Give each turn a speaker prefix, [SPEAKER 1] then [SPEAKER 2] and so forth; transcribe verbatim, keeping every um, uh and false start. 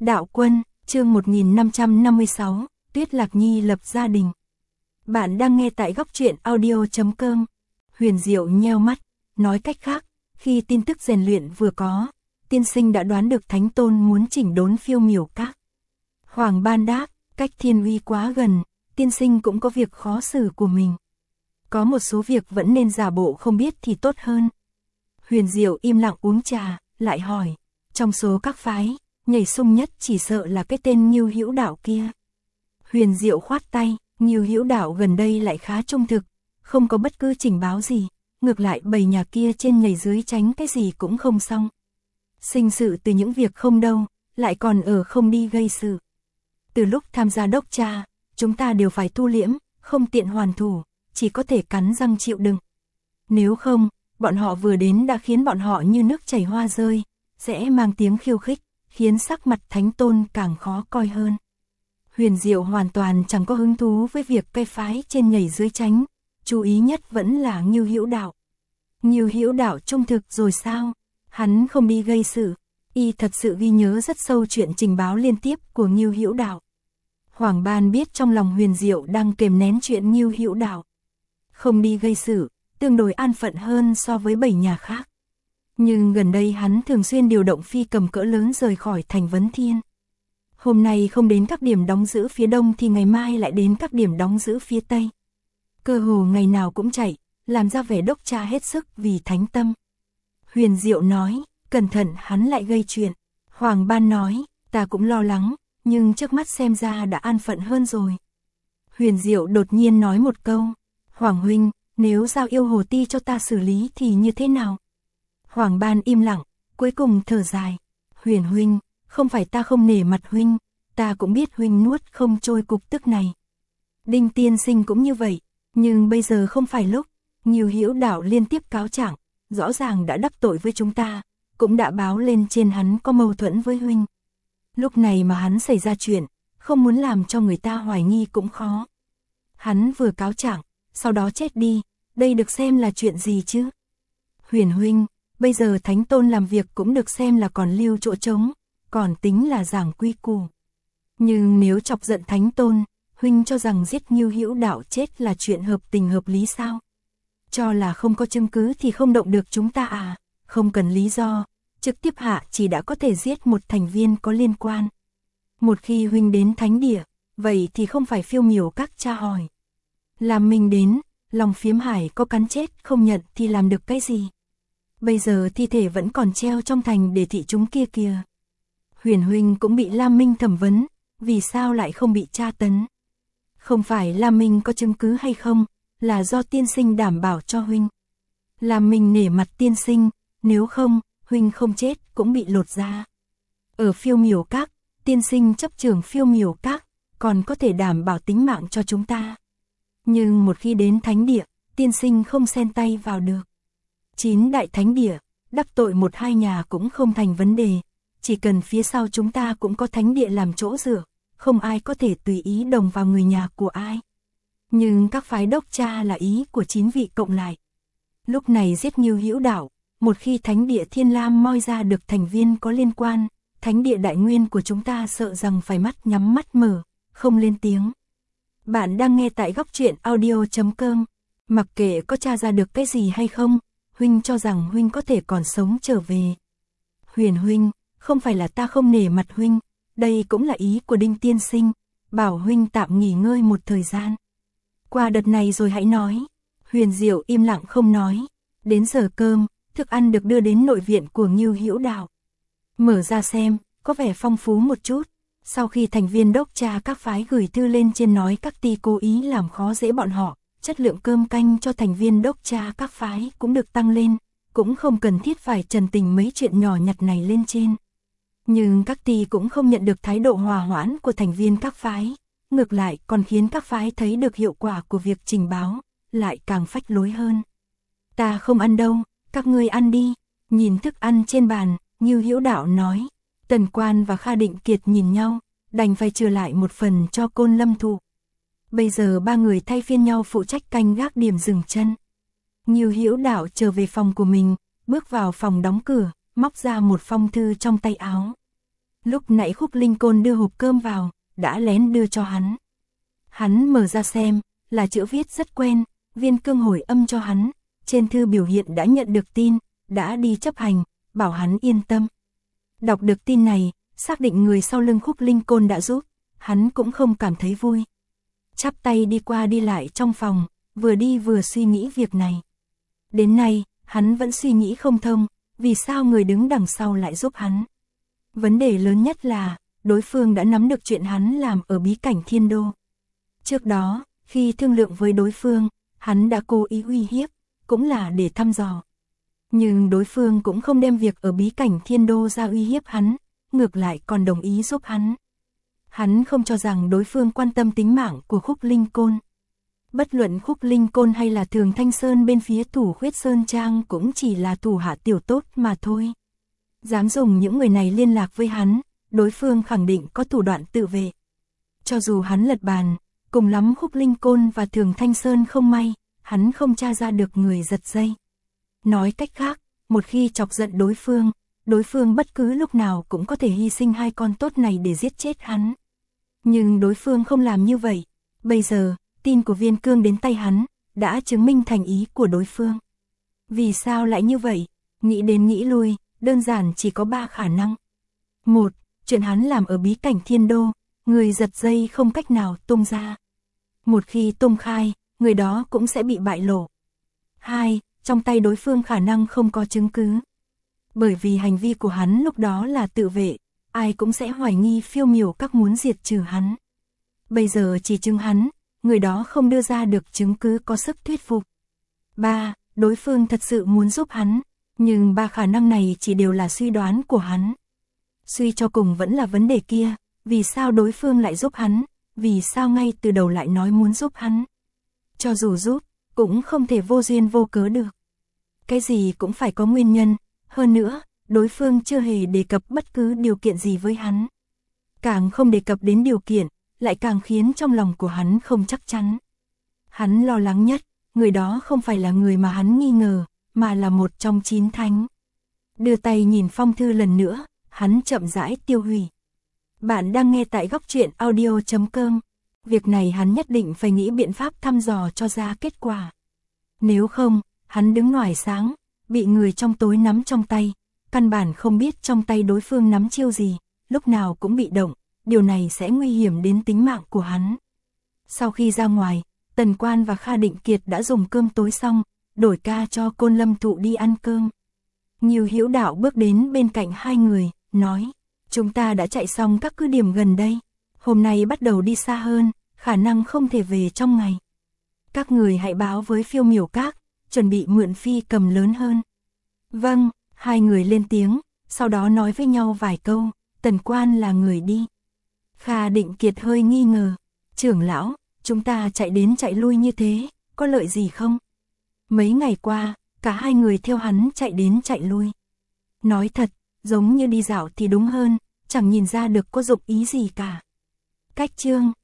[SPEAKER 1] Đạo Quân, chương một nghìn năm trăm năm mươi sáu, Tuyết Lạc Nhi lập gia đình. Bạn đang nghe tại góc truyện audio chấm com. Huyền Diệu nheo mắt, nói cách khác, khi tin tức rèn luyện vừa có, tiên sinh đã đoán được Thánh Tôn muốn chỉnh đốn Phiêu Miểu Các. Hoàng Ban đáp, cách thiên uy quá gần, tiên sinh cũng có việc khó xử của mình. Có một số việc vẫn nên giả bộ không biết thì tốt hơn. Huyền Diệu im lặng uống trà, lại hỏi, trong số các phái, nhảy sung nhất chỉ sợ là cái tên Ngưu Hữu Đạo kia. Huyền Diệu khoát tay, Ngưu Hữu Đạo gần đây lại khá trung thực, không có bất cứ trình báo gì, ngược lại bầy nhà kia trên nhảy dưới tránh cái gì cũng không xong. Sinh sự từ những việc không đâu, lại còn ở không đi gây sự. Từ lúc tham gia đốc tra, chúng ta đều phải thu liễm, không tiện hoàn thủ, chỉ có thể cắn răng chịu đựng. Nếu không, bọn họ vừa đến đã khiến bọn họ như nước chảy hoa rơi, sẽ mang tiếng khiêu khích, khiến sắc mặt Thánh Tôn càng khó coi hơn. Huyền Diệu hoàn toàn chẳng có hứng thú với việc cây phái trên nhảy dưới tránh, chú ý nhất vẫn là Ngưu Hữu Đạo. Ngưu Hữu Đạo trung thực rồi sao? Hắn không đi gây sự, y thật sự ghi nhớ rất sâu chuyện trình báo liên tiếp của Ngưu Hữu Đạo. Hoàng Ban biết trong lòng Huyền Diệu đang kềm nén chuyện Ngưu Hữu Đạo. Không đi gây sự, tương đối an phận hơn so với bảy nhà khác. Nhưng gần đây hắn thường xuyên điều động phi cầm cỡ lớn rời khỏi thành Vấn Thiên. Hôm nay không đến các điểm đóng giữ phía đông thì ngày mai lại đến các điểm đóng giữ phía tây. Cơ hồ ngày nào cũng chạy, làm ra vẻ đốc tra hết sức vì thánh tâm. Huyền Diệu nói, cẩn thận hắn lại gây chuyện. Hoàng Ban nói, ta cũng lo lắng, nhưng trước mắt xem ra đã an phận hơn rồi. Huyền Diệu đột nhiên nói một câu, Hoàng huynh, nếu giao yêu hồ ti cho ta xử lý thì như thế nào? Hoàng Ban im lặng, cuối cùng thở dài, Huyền huynh, không phải ta không nể mặt huynh, ta cũng biết huynh nuốt không trôi cục tức này. Đinh tiên sinh cũng như vậy, nhưng bây giờ không phải lúc. Ngưu Hữu Đạo liên tiếp cáo trạng, rõ ràng đã đắc tội với chúng ta, cũng đã báo lên trên hắn có mâu thuẫn với huynh. Lúc này mà hắn xảy ra chuyện, không muốn làm cho người ta hoài nghi cũng khó. Hắn vừa cáo trạng, sau đó chết đi, đây được xem là chuyện gì chứ? Huyền huynh, bây giờ Thánh Tôn làm việc cũng được xem là còn lưu chỗ trống, còn tính là giảng quy củ. Nhưng nếu chọc giận Thánh Tôn, huynh cho rằng giết Ngưu Hữu Đạo chết là chuyện hợp tình hợp lý sao? Cho là không có chứng cứ thì không động được chúng ta à? Không cần lý do, trực tiếp hạ chỉ đã có thể giết một thành viên có liên quan. Một khi huynh đến thánh địa, vậy thì không phải Phiêu Miểu Các tra hỏi. Làm mình đến, lòng phiếm hải có cắn chết không nhận thì làm được cái gì? Bây giờ thi thể vẫn còn treo trong thành để thị chúng kia kìa. Huyền huynh cũng bị Lam Minh thẩm vấn, vì sao lại không bị tra tấn? Không phải Lam Minh có chứng cứ hay không, là do tiên sinh đảm bảo cho huynh. Lam Minh nể mặt tiên sinh, nếu không, huynh không chết cũng bị lột da. Ở Phiêu Miểu Các, tiên sinh chấp trưởng Phiêu Miểu Các, còn có thể đảm bảo tính mạng cho chúng ta. Nhưng một khi đến thánh địa, tiên sinh không xen tay vào được. Chín đại thánh địa, đắc tội một hai nhà cũng không thành vấn đề, chỉ cần phía sau chúng ta cũng có thánh địa làm chỗ dựa, không ai có thể tùy ý đồng vào người nhà của ai. Nhưng các phái đốc tra là ý của chín vị cộng lại. Lúc này giết Ngưu Hữu Đạo, một khi thánh địa Thiên Lam moi ra được thành viên có liên quan, thánh địa Đại Nguyên của chúng ta sợ rằng phải mắt nhắm mắt mở, không lên tiếng. Bạn đang nghe tại góc truyện audio chấm com. Mặc kệ có tra ra được cái gì hay không, huynh cho rằng huynh có thể còn sống trở về. Huyền huynh, không phải là ta không nể mặt huynh, đây cũng là ý của Đinh tiên sinh, bảo huynh tạm nghỉ ngơi một thời gian. Qua đợt này rồi hãy nói. Huyền Diệu im lặng không nói. Đến giờ cơm, thức ăn được đưa đến nội viện của Ngưu Hữu Đạo. Mở ra xem, có vẻ phong phú một chút. Sau khi thành viên đốc tra các phái gửi thư lên trên nói các ty cố ý làm khó dễ bọn họ, chất lượng cơm canh cho thành viên đốc tra các phái cũng được tăng lên, cũng không cần thiết phải trần tình mấy chuyện nhỏ nhặt này lên trên. Nhưng các ty cũng không nhận được thái độ hòa hoãn của thành viên các phái, ngược lại còn khiến các phái thấy được hiệu quả của việc trình báo, lại càng phách lối hơn. Ta không ăn đâu, các ngươi ăn đi. Nhìn thức ăn trên bàn, Ngưu Hữu Đạo nói. Tần Quan và Kha Định Kiệt nhìn nhau, đành phải trừ lại một phần cho Côn Lâm Thụ. Bây giờ ba người thay phiên nhau phụ trách canh gác điểm dừng chân. Ngưu Hữu Đạo trở về phòng của mình, bước vào phòng đóng cửa, móc ra một phong thư trong tay áo. Lúc nãy Khúc Linh Côn đưa hộp cơm vào, đã lén đưa cho hắn. Hắn mở ra xem, là chữ viết rất quen, Viên Cương hồi âm cho hắn, trên thư biểu hiện đã nhận được tin, đã đi chấp hành, bảo hắn yên tâm. Đọc được tin này, xác định người sau lưng Khúc Linh Côn đã giúp, hắn cũng không cảm thấy vui. Chắp tay đi qua đi lại trong phòng, vừa đi vừa suy nghĩ việc này. Đến nay, hắn vẫn suy nghĩ không thông, vì sao người đứng đằng sau lại giúp hắn. Vấn đề lớn nhất là, đối phương đã nắm được chuyện hắn làm ở bí cảnh Thiên Đô. Trước đó, khi thương lượng với đối phương, hắn đã cố ý uy hiếp, cũng là để thăm dò. Nhưng đối phương cũng không đem việc ở bí cảnh Thiên Đô ra uy hiếp hắn, ngược lại còn đồng ý giúp hắn. Hắn không cho rằng đối phương quan tâm tính mạng của Khúc Linh Côn. Bất luận Khúc Linh Côn hay là Thường Thanh Sơn bên phía Thủ Khuyết Sơn Trang cũng chỉ là thủ hạ tiểu tốt mà thôi. Dám dùng những người này liên lạc với hắn, đối phương khẳng định có thủ đoạn tự vệ. Cho dù hắn lật bàn, cùng lắm Khúc Linh Côn và Thường Thanh Sơn không may, hắn không tra ra được người giật dây. Nói cách khác, một khi chọc giận đối phương, đối phương bất cứ lúc nào cũng có thể hy sinh hai con tốt này để giết chết hắn. Nhưng đối phương không làm như vậy. Bây giờ, tin của Viên Cương đến tay hắn, đã chứng minh thành ý của đối phương. Vì sao lại như vậy? Nghĩ đến nghĩ lui, đơn giản chỉ có ba khả năng. Một, chuyện hắn làm ở bí cảnh Thiên Đô, người giật dây không cách nào tung ra. Một khi tung khai, người đó cũng sẽ bị bại lộ. Hai, trong tay đối phương khả năng không có chứng cứ. Bởi vì hành vi của hắn lúc đó là tự vệ, ai cũng sẽ hoài nghi Phiêu Miểu Các muốn diệt trừ hắn. Bây giờ chỉ chứng hắn, người đó không đưa ra được chứng cứ có sức thuyết phục. Ba, đối phương thật sự muốn giúp hắn, nhưng ba khả năng này chỉ đều là suy đoán của hắn. Suy cho cùng vẫn là vấn đề kia, vì sao đối phương lại giúp hắn, vì sao ngay từ đầu lại nói muốn giúp hắn. Cho dù giúp, cũng không thể vô duyên vô cớ được. Cái gì cũng phải có nguyên nhân, hơn nữa, đối phương chưa hề đề cập bất cứ điều kiện gì với hắn. Càng không đề cập đến điều kiện, lại càng khiến trong lòng của hắn không chắc chắn. Hắn lo lắng nhất, người đó không phải là người mà hắn nghi ngờ, mà là một trong chín thánh. Đưa tay nhìn phong thư lần nữa, hắn chậm rãi tiêu hủy. Bạn đang nghe tại góc truyện audio chấm com. Việc này hắn nhất định phải nghĩ biện pháp thăm dò cho ra kết quả. Nếu không, hắn đứng ngoài sáng, bị người trong tối nắm trong tay, căn bản không biết trong tay đối phương nắm chiêu gì, lúc nào cũng bị động, điều này sẽ nguy hiểm đến tính mạng của hắn. Sau khi ra ngoài, Tần Quan và Kha Định Kiệt đã dùng cơm tối xong, đổi ca cho Côn Lâm Thụ đi ăn cơm. Ngưu Hữu Đạo bước đến bên cạnh hai người, nói, chúng ta đã chạy xong các cứ điểm gần đây, hôm nay bắt đầu đi xa hơn, khả năng không thể về trong ngày. Các người hãy báo với Phiêu Miểu Các, chuẩn bị mượn phi cầm lớn hơn. Vâng, hai người lên tiếng, sau đó nói với nhau vài câu, Tần Quan là người đi. Kha Định Kiệt hơi nghi ngờ, trưởng lão, chúng ta chạy đến chạy lui như thế, có lợi gì không? Mấy ngày qua, cả hai người theo hắn chạy đến chạy lui. Nói thật, giống như đi dạo thì đúng hơn, chẳng nhìn ra được có dụng ý gì cả. Cách chương